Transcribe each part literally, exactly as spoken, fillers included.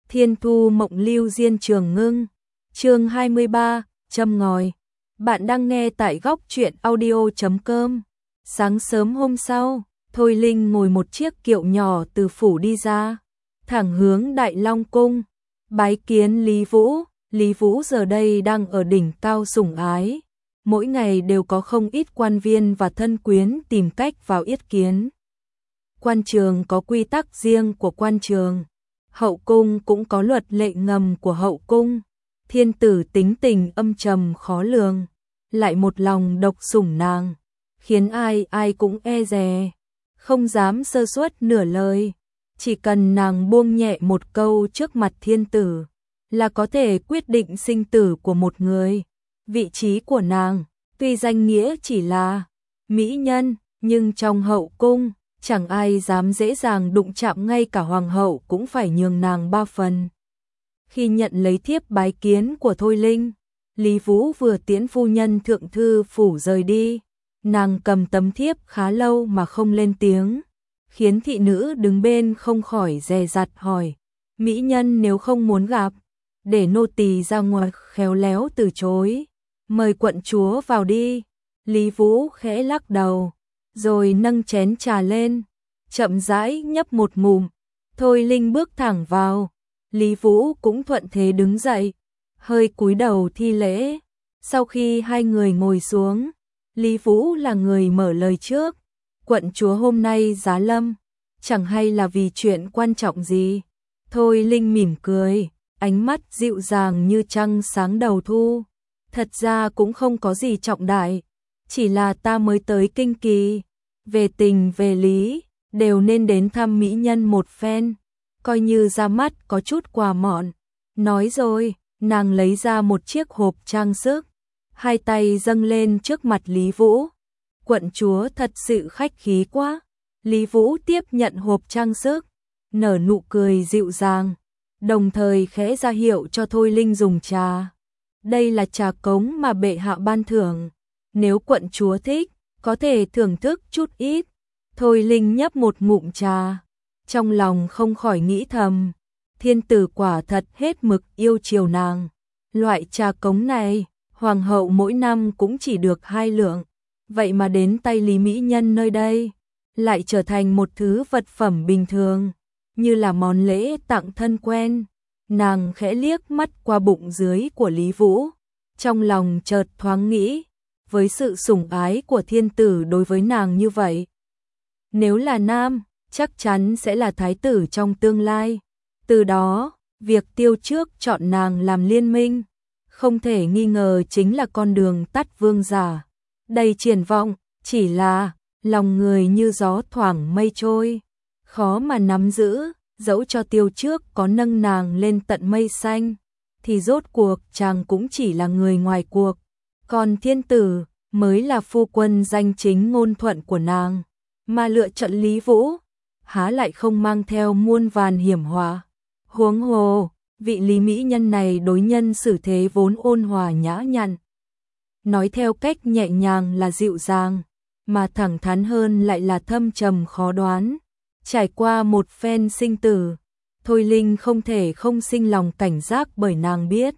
Thiên thu mộng lưu diên trường ngưng. Chương hai mươi ba, châm ngòi. Bạn đang nghe tại góc truyện audio chấm com. Sáng sớm hôm sau, Thôi Linh ngồi một chiếc kiệu nhỏ từ phủ đi ra, thẳng hướng Đại Long cung, bái kiến Lý Vũ. Lý Vũ giờ đây đang ở đỉnh cao sủng ái, mỗi ngày đều có không ít quan viên và thân quyến tìm cách vào yết kiến. Quan trường có quy tắc riêng của quan trường, hậu cung cũng có luật lệ ngầm của hậu cung. Thiên tử tính tình âm trầm khó lường, lại một lòng độc sủng nàng, khiến ai ai cũng e dè, không dám sơ suất nửa lời. Chỉ cần nàng buông nhẹ một câu trước mặt thiên tử, là có thể quyết định sinh tử của một người. Vị trí của nàng, tuy danh nghĩa chỉ là mỹ nhân, nhưng trong hậu cung, chẳng ai dám dễ dàng đụng chạm, ngay cả hoàng hậu cũng phải nhường nàng ba phần. Khi nhận lấy thiếp bái kiến của Thôi Linh, Lý Vũ vừa tiễn phu nhân thượng thư phủ rời đi, nàng cầm tấm thiếp khá lâu mà không lên tiếng, khiến thị nữ đứng bên không khỏi dè dặt hỏi: mỹ nhân nếu không muốn gặp, để nô tỳ ra ngoài. Khéo léo từ chối, mời quận chúa vào đi. Lý Vũ khẽ lắc đầu, rồi nâng chén trà lên, chậm rãi nhấp một ngụm. Thôi Linh bước thẳng vào, Lý Vũ cũng thuận thế đứng dậy, hơi cúi đầu thi lễ. Sau khi hai người ngồi xuống, Lý Vũ là người mở lời trước: quận chúa hôm nay giá lâm, chẳng hay là vì chuyện quan trọng gì? Thôi Linh mỉm cười, ánh mắt dịu dàng như trăng sáng đầu thu. Thật ra cũng không có gì trọng đại, chỉ là ta mới tới Kinh Kỳ, về tình về lý, đều nên đến thăm mỹ nhân một phen, coi như ra mắt có chút quà mọn. Nói rồi, nàng lấy ra một chiếc hộp trang sức, hai tay dâng lên trước mặt Lý Vũ. Quận chúa thật sự khách khí quá. Lý Vũ tiếp nhận hộp trang sức, nở nụ cười dịu dàng, đồng thời khẽ ra hiệu cho Thôi Linh dùng trà. Đây là trà cống mà bệ hạ ban thưởng, nếu quận chúa thích, có thể thưởng thức chút ít. Thôi Linh nhấp một ngụm trà, trong lòng không khỏi nghĩ thầm, thiên tử quả thật hết mực yêu chiều nàng. Loại trà cống này, hoàng hậu mỗi năm cũng chỉ được hai lượng, vậy mà đến tay Lý mỹ nhân nơi đây, lại trở thành một thứ vật phẩm bình thường, như là món lễ tặng thân quen. Nàng khẽ liếc mắt qua bụng dưới của Lý Vũ, trong lòng chợt thoáng nghĩ, với sự sủng ái của thiên tử đối với nàng như vậy, nếu là nam, chắc chắn sẽ là thái tử trong tương lai. Từ đó, việc Tiêu Trước chọn nàng làm liên minh, không thể nghi ngờ chính là con đường tắt vương giả. Đầy triển vọng, chỉ là lòng người như gió thoảng mây trôi, khó mà nắm giữ. Dẫu cho Tiêu Trước có nâng nàng lên tận mây xanh, thì rốt cuộc chàng cũng chỉ là người ngoài cuộc, còn thiên tử mới là phu quân danh chính ngôn thuận của nàng. Mà lựa chọn Lý Vũ, há lại không mang theo muôn vàn hiểm họa. Huống hồ, vị Lý mỹ nhân này đối nhân xử thế vốn ôn hòa nhã nhặn, nói theo cách nhẹ nhàng là dịu dàng, mà thẳng thắn hơn lại là thâm trầm khó đoán. Trải qua một phen sinh tử, Thôi Linh không thể không sinh lòng cảnh giác, bởi nàng biết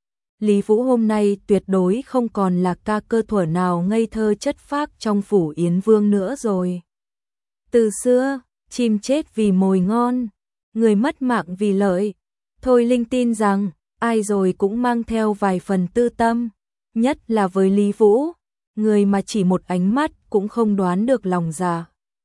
Lý Vũ hôm nay tuyệt đối không còn là ca cơ thuở nào ngây thơ chất phác trong phủ Yến Vương nữa rồi. Từ xưa, chim chết vì mồi ngon, người mất mạng vì lợi. Thôi Linh tin rằng, ai rồi cũng mang theo vài phần tư tâm, nhất là với Lý Vũ, người mà chỉ một ánh mắt cũng không đoán được lòng dạ.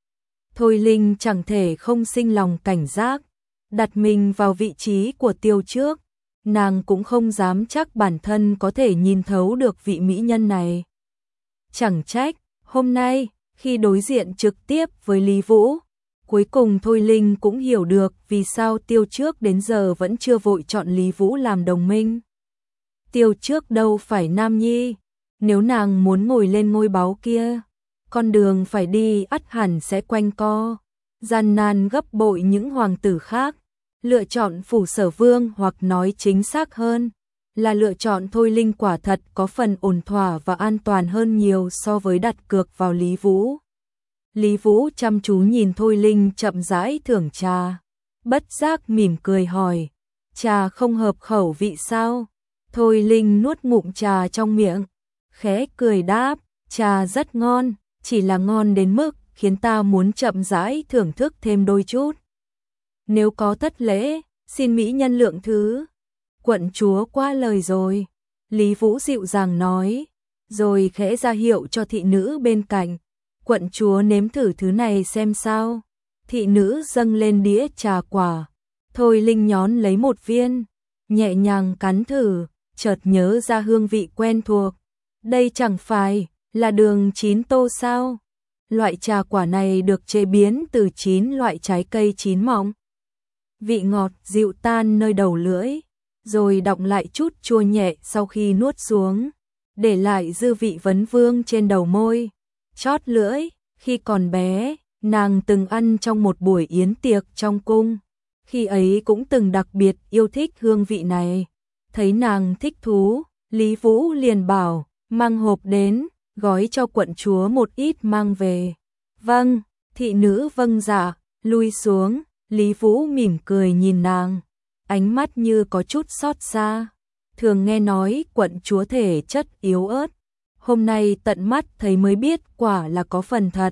Thôi Linh chẳng thể không sinh lòng cảnh giác, đặt mình vào vị trí của Tiêu Trước, nàng cũng không dám chắc bản thân có thể nhìn thấu được vị mỹ nhân này. Chẳng trách, hôm nay, khi đối diện trực tiếp với Lý Vũ, cuối cùng Thôi Linh cũng hiểu được vì sao Tiêu Trước đến giờ vẫn chưa vội chọn Lý Vũ làm đồng minh. Tiêu Trước đâu phải nam nhi, nếu nàng muốn ngồi lên ngôi báu kia, con đường phải đi ắt hẳn sẽ quanh co, gian nan gấp bội những hoàng tử khác. Lựa chọn phủ Sở Vương, hoặc nói chính xác hơn là lựa chọn Thôi Linh, quả thật có phần ổn thỏa và an toàn hơn nhiều so với đặt cược vào Lý Vũ. Lý Vũ chăm chú nhìn Thôi Linh chậm rãi thưởng trà, bất giác mỉm cười hỏi: trà không hợp khẩu vị sao? Thôi Linh nuốt ngụm trà trong miệng, khẽ cười đáp, trà rất ngon, chỉ là ngon đến mức khiến ta muốn chậm rãi thưởng thức thêm đôi chút. Nếu có thất lễ, xin mỹ nhân lượng thứ. Quận chúa qua lời rồi. Lý Vũ dịu dàng nói, rồi khẽ ra hiệu cho thị nữ bên cạnh. Quận chúa nếm thử thứ này xem sao. Thị nữ dâng lên đĩa trà quả. Thôi Linh nhón lấy một viên, nhẹ nhàng cắn thử, chợt nhớ ra hương vị quen thuộc. Đây chẳng phải là đường chín tô sao? Loại trà quả này được chế biến từ chín loại trái cây chín mọng. Vị ngọt dịu tan nơi đầu lưỡi, rồi đọng lại chút chua nhẹ sau khi nuốt xuống, để lại dư vị vấn vương trên đầu môi. Chót lưỡi, khi còn bé, nàng từng ăn trong một buổi yến tiệc trong cung. Khi ấy cũng từng đặc biệt yêu thích hương vị này. Thấy nàng thích thú, Lý Vũ liền bảo, mang hộp đến, gói cho quận chúa một ít mang về. Vâng, thị nữ vâng dạ, lui xuống, Lý Vũ mỉm cười nhìn nàng, ánh mắt như có chút xót xa. Thường nghe nói quận chúa thể chất yếu ớt, hôm nay tận mắt thấy mới biết quả là có phần thật.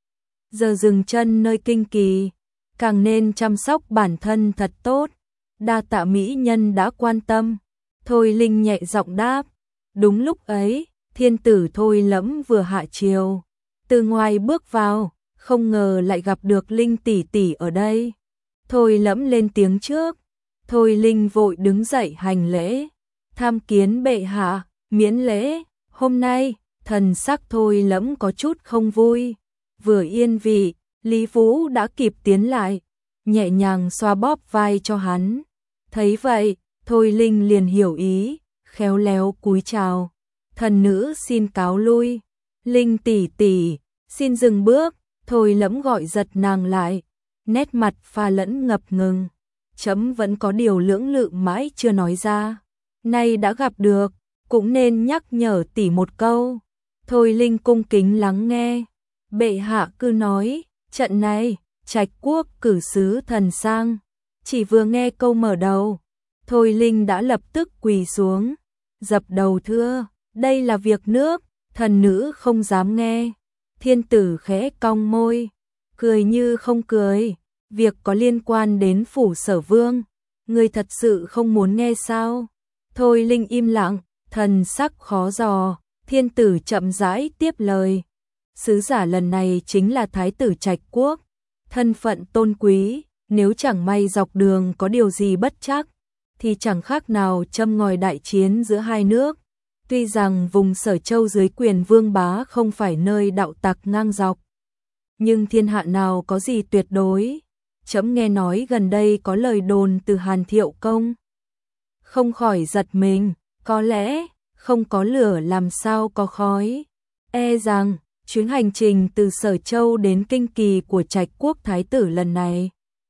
Giờ dừng chân nơi kinh kỳ, càng nên chăm sóc bản thân thật tốt. Đa tạ mỹ nhân đã quan tâm. Thôi Linh nhẹ giọng đáp. Đúng lúc ấy, thiên tử Thôi Lẫm vừa hạ triều, từ ngoài bước vào, không ngờ lại gặp được Linh tỷ tỷ ở đây. Thôi Lẫm lên tiếng trước. Thôi Linh vội đứng dậy hành lễ. Tham kiến bệ hạ, miễn lễ. Hôm nay, thần sắc Thôi Lẫm có chút không vui. Vừa yên vị, Lý Vũ đã kịp tiến lại, nhẹ nhàng xoa bóp vai cho hắn. Thấy vậy, Thôi Linh liền hiểu ý, khéo léo cúi chào. Thần nữ xin cáo lui. Linh tỷ tỷ, xin dừng bước. Thôi Lẫm gọi giật nàng lại, nét mặt pha lẫn ngập ngừng. Chấm vẫn có điều lưỡng lự mãi chưa nói ra. Nay đã gặp được, cũng nên nhắc nhở tỷ một câu. Thôi Linh cung kính lắng nghe. Bệ hạ cứ nói, trận này, Trạch quốc cử sứ thần sang. Chỉ vừa nghe câu mở đầu, Thôi Linh đã lập tức quỳ xuống, dập đầu thưa, đây là việc nước, thần nữ không dám nghe. Thiên tử khẽ cong môi, cười như không cười, việc có liên quan đến phủ Sở Vương, người thật sự không muốn nghe sao? Thôi Linh im lặng, thần sắc khó dò. Thiên tử chậm rãi tiếp lời. Sứ giả lần này chính là thái tử Trạch quốc, thân phận tôn quý, nếu chẳng may dọc đường có điều gì bất trắc, thì chẳng khác nào châm ngòi đại chiến giữa hai nước. Tuy rằng vùng Sở Châu dưới quyền Vương Bá không phải nơi đạo tặc ngang dọc, nhưng thiên hạ nào có gì tuyệt đối. Trẫm nghe nói gần đây có lời đồn từ Hàn Thiệu Công, không khỏi giật mình, có lẽ không có lửa làm sao có khói. E rằng chuyến hành trình từ Sở Châu đến Kinh Kỳ của Trạch quốc thái tử lần này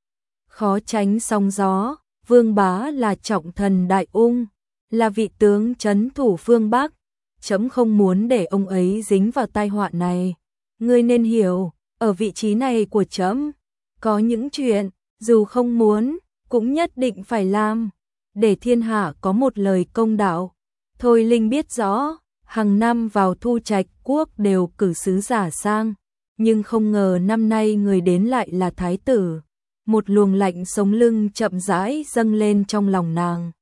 khó tránh sóng gió. Vương Bá là trọng thần Đại Ung, là vị tướng trấn thủ phương Bắc, trẫm không muốn để ông ấy dính vào tai họa này. Ngươi nên hiểu, ở vị trí này của trẫm, có những chuyện dù không muốn cũng nhất định phải làm, để thiên hạ có một lời công đạo. Thôi Linh biết rõ, hàng năm vào thu Trạch quốc đều cử sứ giả sang, nhưng không ngờ năm nay người đến lại là thái tử. Một luồng lạnh sống lưng chậm rãi dâng lên trong lòng nàng.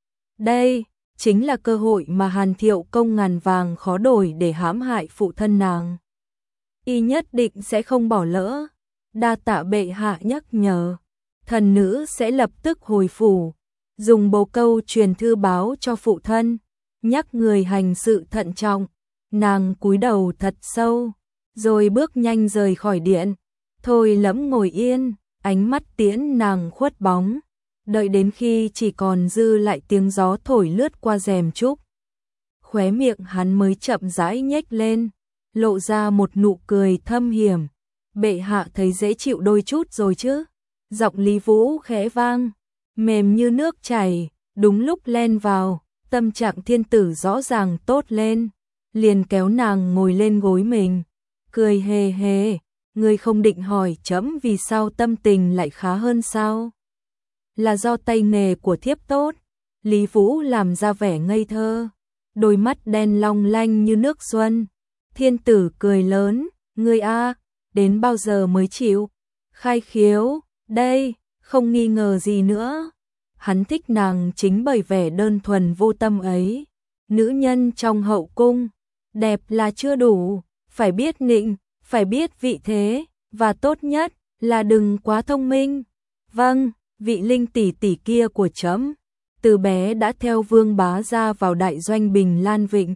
Đây chính là cơ hội mà Hàn Thiệu Công ngàn vàng khó đổi để hãm hại phụ thân nàng. Y nhất định sẽ không bỏ lỡ. Đa tạ bệ hạ nhắc nhở. Thần nữ sẽ lập tức hồi phủ, dùng bồ câu truyền thư báo cho phụ thân, nhắc người hành sự thận trọng. Nàng cúi đầu thật sâu, rồi bước nhanh rời khỏi điện. Thôi Lẫm ngồi yên, ánh mắt tiễn nàng khuất bóng, đợi đến khi chỉ còn dư lại tiếng gió thổi lướt qua rèm trúc. Khóe miệng hắn mới chậm rãi nhếch lên, lộ ra một nụ cười thâm hiểm. Bệ hạ thấy dễ chịu đôi chút rồi chứ? Giọng Lý Vũ khẽ vang, mềm như nước chảy, đúng lúc len vào, tâm trạng thiên tử rõ ràng tốt lên, liền kéo nàng ngồi lên gối mình, cười hề hề. Ngươi không định hỏi trẫm vì sao tâm tình lại khá hơn sao? là do tay nghề của thiếp tốt. Lý Vũ làm ra vẻ ngây thơ, đôi mắt đen long lanh như nước xuân. Thiên tử cười lớn, ngươi a, đến bao giờ mới chịu khai khiếu, đây, không nghi ngờ gì nữa. Hắn thích nàng chính bởi vẻ đơn thuần vô tâm ấy. Nữ nhân trong hậu cung, đẹp là chưa đủ, phải biết nịnh, phải biết vị thế, và tốt nhất là đừng quá thông minh. Vâng, vị Linh tỷ tỷ kia của trẫm từ bé đã theo Vương bá ra vào đại doanh Bình Lan Vịnh.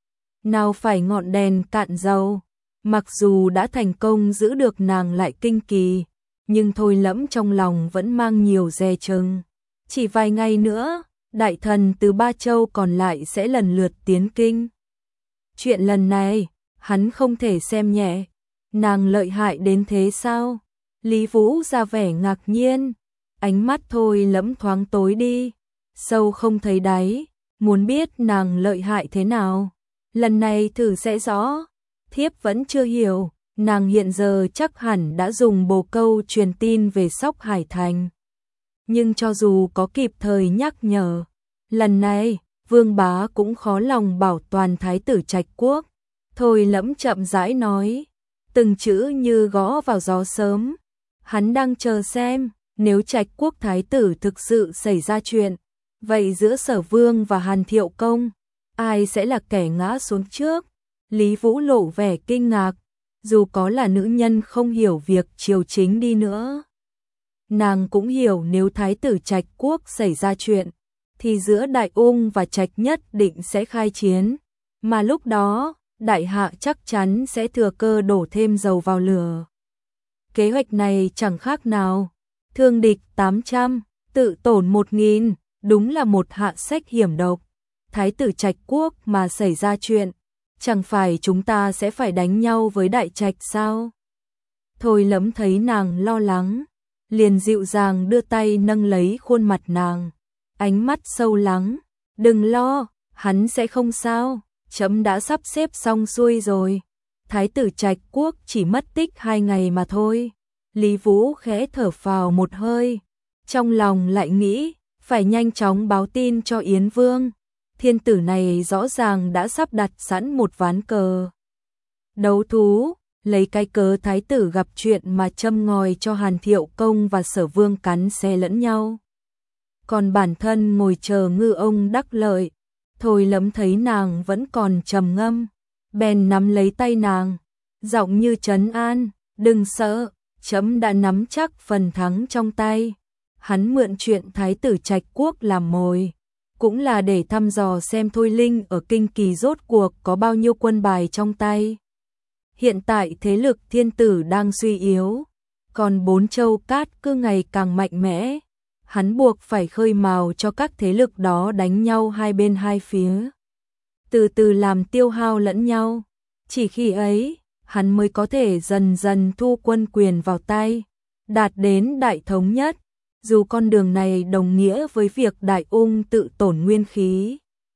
Nào phải ngọn đèn cạn dầu, mặc dù đã thành công giữ được nàng lại kinh kỳ, nhưng Thôi Lẫm trong lòng vẫn mang nhiều dè chừng. Chỉ vài ngày nữa, đại thần từ ba châu còn lại sẽ lần lượt tiến kinh. Chuyện lần này, hắn không thể xem nhẹ. Nàng lợi hại đến thế sao? Lý Vũ ra vẻ ngạc nhiên, ánh mắt Thôi Lẫm thoáng tối đi, sâu không thấy đáy, muốn biết nàng lợi hại thế nào. Lần này thử sẽ rõ. Thiếp vẫn chưa hiểu, nàng hiện giờ chắc hẳn đã dùng bồ câu truyền tin về Sóc Hải Thành. Nhưng cho dù có kịp thời nhắc nhở, lần này, Vương bá cũng khó lòng bảo toàn thái tử Trạch Quốc. Thôi Lẫm chậm rãi nói, từng chữ như gõ vào gió sớm. Hắn đang chờ xem, nếu Trạch Quốc thái tử thực sự xảy ra chuyện, vậy giữa Sở Vương và Hàn Thiệu Công, ai sẽ là kẻ ngã xuống trước? Lý Vũ lộ vẻ kinh ngạc, dù có là nữ nhân không hiểu việc triều chính đi nữa. Nàng cũng hiểu nếu thái tử Trạch Quốc xảy ra chuyện, thì giữa Đại Ung và Trạch nhất định sẽ khai chiến, mà lúc đó, Đại Hạ chắc chắn sẽ thừa cơ đổ thêm dầu vào lửa. Kế hoạch này chẳng khác nào, thương địch tám trăm, tự tổn một nghìn, đúng là một hạ sách hiểm độc. Thái tử Trạch Quốc mà xảy ra chuyện, chẳng phải chúng ta sẽ phải đánh nhau với Đại Trạch sao? Thôi Lẫm thấy nàng lo lắng, liền dịu dàng đưa tay nâng lấy khuôn mặt nàng, ánh mắt sâu lắng, đừng lo, hắn sẽ không sao, trẫm đã sắp xếp xong xuôi rồi. Thái tử Trạch Quốc chỉ mất tích hai ngày mà thôi. Lý Vũ khẽ thở phào một hơi, trong lòng lại nghĩ, phải nhanh chóng báo tin cho Yến Vương. Thiên tử này rõ ràng đã sắp đặt sẵn một ván cờ đấu thú, lấy cái cớ thái tử gặp chuyện mà châm ngòi cho Hàn Thiệu Công và Sở Vương cắn xé lẫn nhau. Còn bản thân ngồi chờ ngư ông đắc lợi. Thôi Lẫm thấy nàng vẫn còn trầm ngâm, bèn nắm lấy tay nàng, giọng như trấn an, đừng sợ, trẫm đã nắm chắc phần thắng trong tay. Hắn mượn chuyện thái tử Trạch Quốc làm mồi, cũng là để thăm dò xem Thôi Linh ở Kinh Kỳ rốt cuộc có bao nhiêu quân bài trong tay. Hiện tại thế lực thiên tử đang suy yếu, còn bốn châu cát cứ ngày càng mạnh mẽ. Hắn buộc phải khơi mào cho các thế lực đó đánh nhau hai bên hai phía, từ từ làm tiêu hao lẫn nhau. Chỉ khi ấy, hắn mới có thể dần dần thu quân quyền vào tay, đạt đến đại thống nhất, dù con đường này đồng nghĩa với việc Đại Ung tự tổn nguyên khí.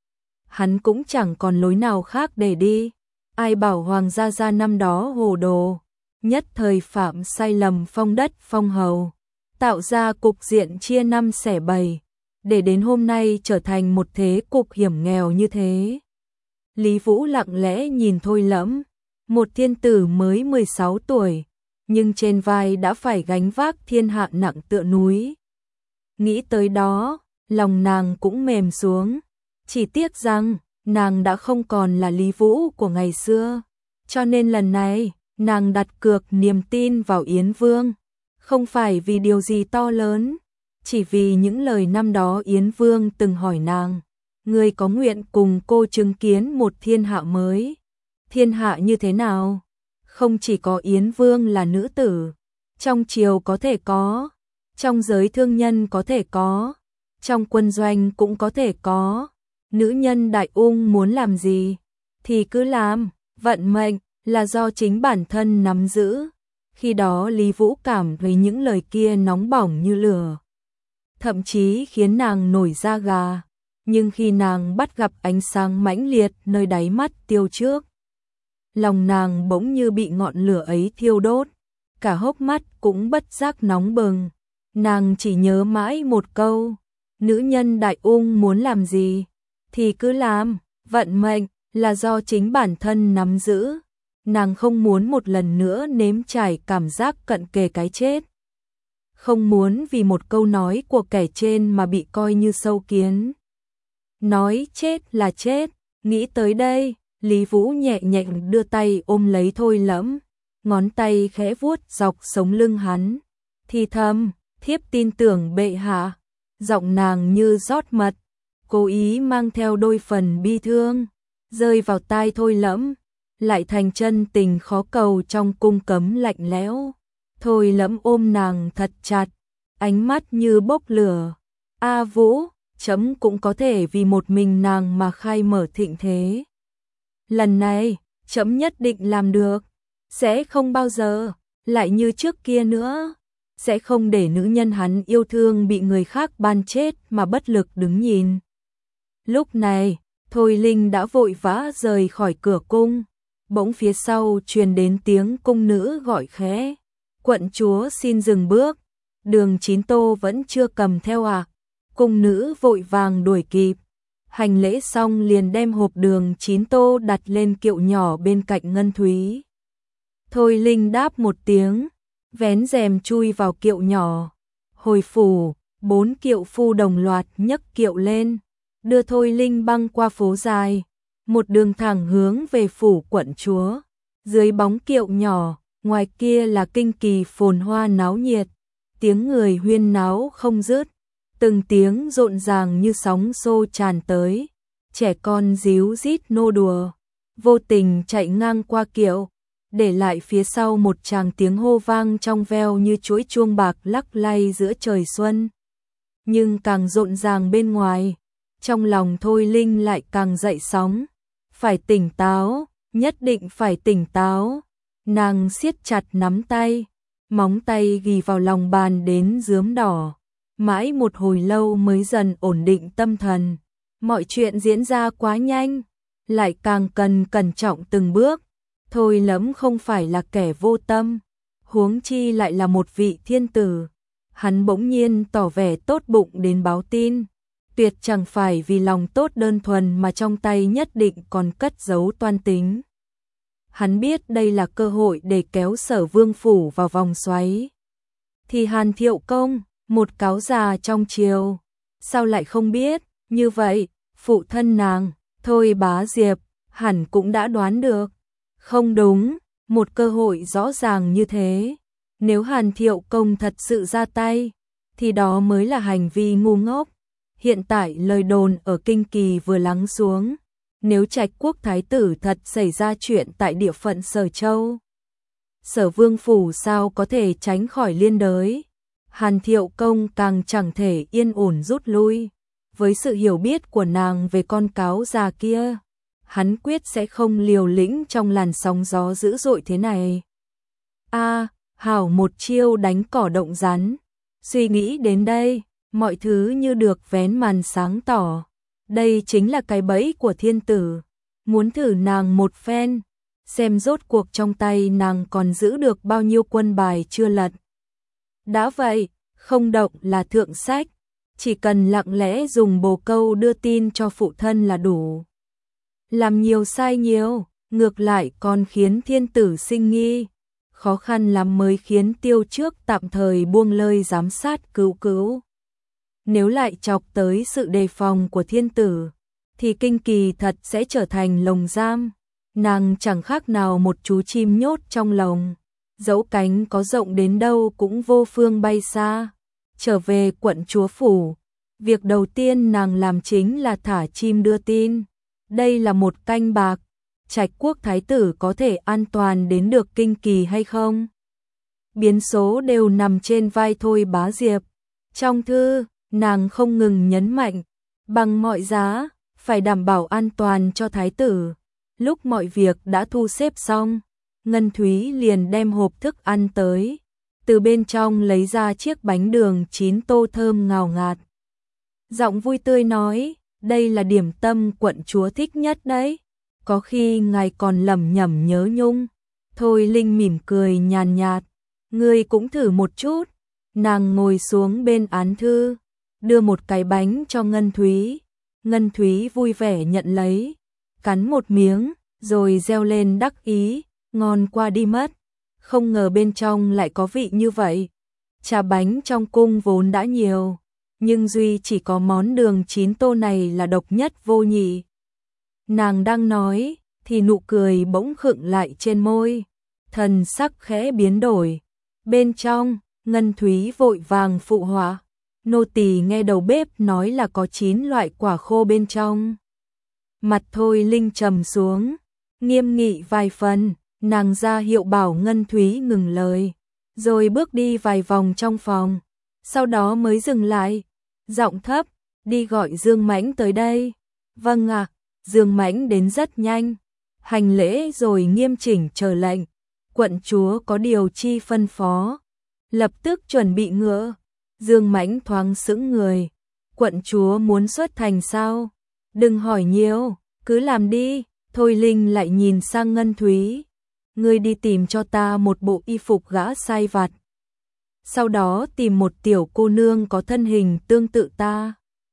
Hắn cũng chẳng còn lối nào khác để đi. Ai bảo Hoàng gia gia năm đó hồ đồ, nhất thời phạm sai lầm phong đất phong hầu, tạo ra cục diện chia năm xẻ bảy, để đến hôm nay trở thành một thế cục hiểm nghèo như thế. Lý Vũ lặng lẽ nhìn Thôi Lẫm, một thiên tử mới mười sáu tuổi, nhưng trên vai đã phải gánh vác thiên hạ nặng tựa núi. Nghĩ tới đó, lòng nàng cũng mềm xuống, chỉ tiếc rằng nàng đã không còn là Lý Vũ của ngày xưa, cho nên lần này, nàng đặt cược niềm tin vào Yến Vương, không phải vì điều gì to lớn, chỉ vì những lời năm đó Yến Vương từng hỏi nàng, ngươi có nguyện cùng cô chứng kiến một thiên hạ mới? Thiên hạ như thế nào? Không chỉ có Yến Vương là nữ tử, trong triều có thể có, trong giới thương nhân có thể có, trong quân doanh cũng có thể có. Nữ nhân Đại Ung muốn làm gì thì cứ làm, vận mệnh là do chính bản thân nắm giữ. Khi đó Lý Vũ cảm thấy những lời kia nóng bỏng như lửa, thậm chí khiến nàng nổi da gà. Nhưng khi nàng bắt gặp ánh sáng mãnh liệt nơi đáy mắt Tiêu Trước, lòng nàng bỗng như bị ngọn lửa ấy thiêu đốt, cả hốc mắt cũng bất giác nóng bừng. nàng chỉ nhớ mãi một câu, nữ nhân đại ung muốn làm gì thì cứ làm, vận mệnh là do chính bản thân nắm giữ, nàng không muốn một lần nữa nếm trải cảm giác cận kề cái chết. Không muốn vì một câu nói của kẻ trên mà bị coi như sâu kiến. Nói chết là chết, nghĩ tới đây, Lý Vũ nhẹ nhàng đưa tay ôm lấy Thôi Lẫm, ngón tay khẽ vuốt dọc sống lưng hắn, thì thầm, thiếp tin tưởng bệ hạ, giọng nàng như rót mật, cố ý mang theo đôi phần bi thương, rơi vào tai Thôi Lẫm, lại thành chân tình khó cầu trong cung cấm lạnh lẽo. Thôi Lẫm ôm nàng thật chặt, ánh mắt như bốc lửa. A Vũ, chấm cũng có thể vì một mình nàng mà khai mở thịnh thế. Lần này, chấm nhất định làm được, sẽ không bao giờ lại như trước kia nữa, sẽ không để nữ nhân hắn yêu thương bị người khác ban chết mà bất lực đứng nhìn. Lúc này, Thôi Linh đã vội vã rời khỏi cửa cung, bỗng phía sau truyền đến tiếng cung nữ gọi khẽ, quận chúa xin dừng bước, Đường Chín Tô vẫn chưa cầm theo à? Cung nữ vội vàng đuổi kịp, hành lễ xong liền đem hộp Đường Chín Tô đặt lên kiệu nhỏ bên cạnh Ngân Thúy. Thôi Linh đáp một tiếng, vén rèm chui vào kiệu nhỏ. Hồi phủ, bốn kiệu phu đồng loạt nhấc kiệu lên, đưa Thôi Linh băng qua phố dài, một đường thẳng hướng về phủ quận chúa. Dưới bóng kiệu nhỏ, ngoài kia là kinh kỳ phồn hoa náo nhiệt, tiếng người huyên náo không dứt, từng tiếng rộn ràng như sóng xô tràn tới, trẻ con ríu rít nô đùa, vô tình chạy ngang qua kiệu, để lại phía sau một tràng tiếng hô vang trong veo như chuỗi chuông bạc lắc lay giữa trời xuân. Nhưng càng rộn ràng bên ngoài, trong lòng Thôi Linh lại càng dậy sóng, phải tỉnh táo, nhất định phải tỉnh táo. Nàng siết chặt nắm tay, móng tay ghi vào lòng bàn đến rướm đỏ, mãi một hồi lâu mới dần ổn định tâm thần. Mọi chuyện diễn ra quá nhanh, lại càng cần cẩn trọng từng bước. Thôi Lẫm không phải là kẻ vô tâm, huống chi lại là một vị thiên tử. Hắn bỗng nhiên tỏ vẻ tốt bụng đến báo tin, tuyệt chẳng phải vì lòng tốt đơn thuần mà trong tay nhất định còn cất giấu toan tính. Hắn biết đây là cơ hội để kéo Sở Vương phủ vào vòng xoáy. Thì Hàn Thiệu Công, một cáo già trong triều, sao lại không biết? Như vậy, phụ thân nàng, Thôi Bá Diệp, hẳn cũng đã đoán được. Không đúng, một cơ hội rõ ràng như thế, nếu Hàn Thiệu Công thật sự ra tay, thì đó mới là hành vi ngu ngốc. Hiện tại lời đồn ở Kinh Kỳ vừa lắng xuống, nếu Trạch Quốc Thái tử thật xảy ra chuyện tại địa phận Sở Châu, Sở Vương phủ sao có thể tránh khỏi liên đới. Hàn Thiệu Công càng chẳng thể yên ổn rút lui. Với sự hiểu biết của nàng về con cáo già kia, hắn quyết sẽ không liều lĩnh trong làn sóng gió dữ dội thế này. A, à, hảo một chiêu đánh cỏ động rắn. Suy nghĩ đến đây, mọi thứ như được vén màn sáng tỏ. Đây chính là cái bẫy của thiên tử, muốn thử nàng một phen, xem rốt cuộc trong tay nàng còn giữ được bao nhiêu quân bài chưa lật. Đã vậy, không động là thượng sách, chỉ cần lặng lẽ dùng bồ câu đưa tin cho phụ thân là đủ. Làm nhiều sai nhiều, ngược lại còn khiến thiên tử sinh nghi, khó khăn lắm mới khiến Tiêu Trước tạm thời buông lơi giám sát cứu cứu. Nếu lại chọc tới sự đề phòng của thiên tử, thì Kinh Kỳ thật sẽ trở thành lồng giam. Nàng chẳng khác nào một chú chim nhốt trong lồng, dẫu cánh có rộng đến đâu cũng vô phương bay xa. Trở về quận chúa phủ, việc đầu tiên nàng làm chính là thả chim đưa tin. Đây là một canh bạc, Trạch Quốc Thái tử có thể an toàn đến được Kinh Kỳ hay không? Biến số đều nằm trên vai Thôi Bá Diệp. Trong thư, nàng không ngừng nhấn mạnh, bằng mọi giá, phải đảm bảo an toàn cho Thái tử. Lúc mọi việc đã thu xếp xong, Ngân Thúy liền đem hộp thức ăn tới, từ bên trong lấy ra chiếc bánh đường Chín Tô thơm ngào ngạt. Giọng vui tươi nói, đây là điểm tâm quận chúa thích nhất đấy, có khi ngài còn lẩm nhẩm nhớ nhung. Thôi Linh mỉm cười nhàn nhạt, ngươi cũng thử một chút. Nàng ngồi xuống bên án thư, đưa một cái bánh cho Ngân Thúy. Ngân Thúy vui vẻ nhận lấy, cắn một miếng, rồi reo lên đắc ý, ngon qua đi mất. Không ngờ bên trong lại có vị như vậy. Trà bánh trong cung vốn đã nhiều, nhưng duy chỉ có món đường chín tô này là độc nhất vô nhị. Nàng đang nói, thì nụ cười bỗng khựng lại trên môi, thần sắc khẽ biến đổi. Bên trong, Ngân Thúy vội vàng phụ họa, nô tỳ nghe đầu bếp nói là có chín loại quả khô bên trong. Mặt Thôi Linh trầm xuống, nghiêm nghị vài phần, nàng ra hiệu bảo Ngân Thúy ngừng lời, rồi bước đi vài vòng trong phòng, sau đó mới dừng lại, giọng thấp, đi gọi Dương Mãnh tới đây. Vâng ạ. Dương Mãnh đến rất nhanh, hành lễ rồi nghiêm chỉnh chờ lệnh. Quận chúa có điều chi phân phó, lập tức chuẩn bị ngựa. Dương Mãnh thoáng sững người, quận chúa muốn xuất thành sao? Đừng hỏi nhiều, cứ làm đi. Thôi Linh lại nhìn sang Ngân Thúy, ngươi đi tìm cho ta một bộ y phục gã sai vặt. Sau đó tìm một tiểu cô nương có thân hình tương tự ta,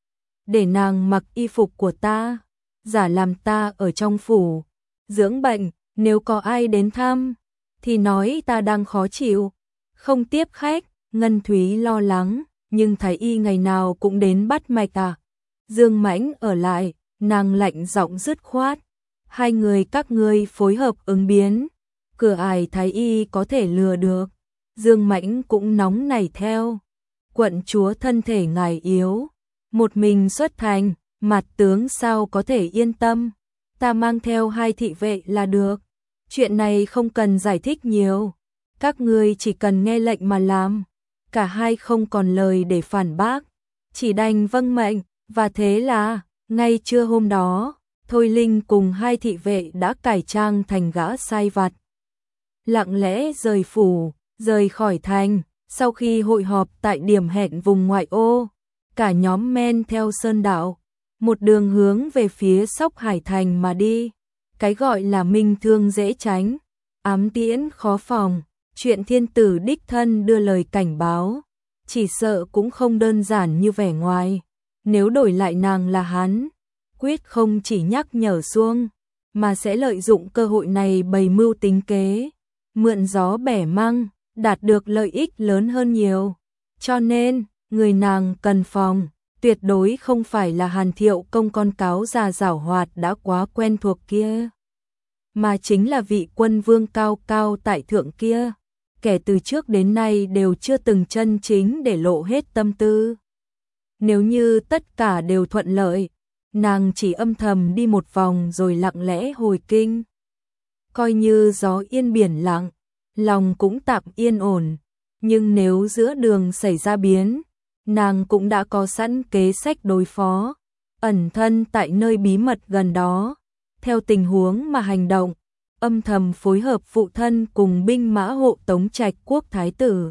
để nàng mặc y phục của ta, giả làm ta ở trong phủ dưỡng bệnh, nếu có ai đến thăm thì nói ta đang khó chịu, không tiếp khách. Ngân Thúy lo lắng, nhưng thái y ngày nào cũng đến bắt mạch à? Dương Mãnh ở lại, nàng lạnh giọng dứt khoát, hai người các ngươi phối hợp ứng biến, cửa ải thái y có thể lừa được. Dương Mãnh cũng nóng nảy theo, quận chúa thân thể ngài yếu, một mình xuất thành, mặt tướng sao có thể yên tâm, ta mang theo hai thị vệ là được, chuyện này không cần giải thích nhiều, các ngươi chỉ cần nghe lệnh mà làm. Cả hai không còn lời để phản bác, chỉ đành vâng mệnh, và thế là, ngay trưa hôm đó, Thôi Linh cùng hai thị vệ đã cải trang thành gã sai vặt. Lặng lẽ rời phủ, rời khỏi thành, sau khi hội họp tại điểm hẹn vùng ngoại ô, cả nhóm men theo sơn đạo, một đường hướng về phía Sóc Hải Thành mà đi. Cái gọi là minh thương dễ tránh, ám tiễn khó phòng. Chuyện thiên tử đích thân đưa lời cảnh báo, chỉ sợ cũng không đơn giản như vẻ ngoài. Nếu đổi lại nàng là hắn, quyết không chỉ nhắc nhở xuông, mà sẽ lợi dụng cơ hội này bày mưu tính kế, mượn gió bẻ măng, đạt được lợi ích lớn hơn nhiều. Cho nên, người nàng cần phòng, tuyệt đối không phải là Hàn Thiệu công con cáo già giảo hoạt đã quá quen thuộc kia, mà chính là vị quân vương cao cao tại thượng kia. Kẻ từ trước đến nay đều chưa từng chân chính để lộ hết tâm tư. Nếu như tất cả đều thuận lợi, nàng chỉ âm thầm đi một vòng rồi lặng lẽ hồi kinh. Coi như gió yên biển lặng, lòng cũng tạm yên ổn. Nhưng nếu giữa đường xảy ra biến, nàng cũng đã có sẵn kế sách đối phó, ẩn thân tại nơi bí mật gần đó, theo tình huống mà hành động. Âm thầm phối hợp phụ thân cùng binh mã hộ tống trạch quốc thái tử.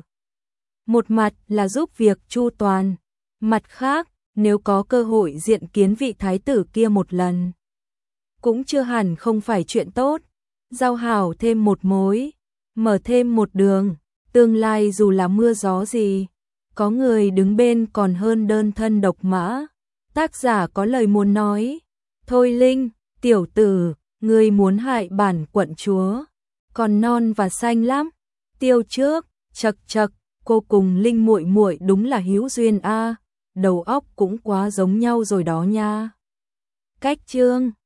Một mặt là giúp việc chu toàn, mặt khác, nếu có cơ hội diện kiến vị thái tử kia một lần, cũng chưa hẳn không phải chuyện tốt. Giao hảo thêm một mối, mở thêm một đường, tương lai dù là mưa gió gì, có người đứng bên còn hơn đơn thân độc mã. Tác giả có lời muốn nói, Thôi Linh, tiểu tử, ngươi muốn hại bản quận chúa, còn non và xanh lắm. Tiêu trước, chậc chậc, cô cùng Linh muội muội đúng là hữu duyên a, đầu óc cũng quá giống nhau rồi đó nha. Cách chương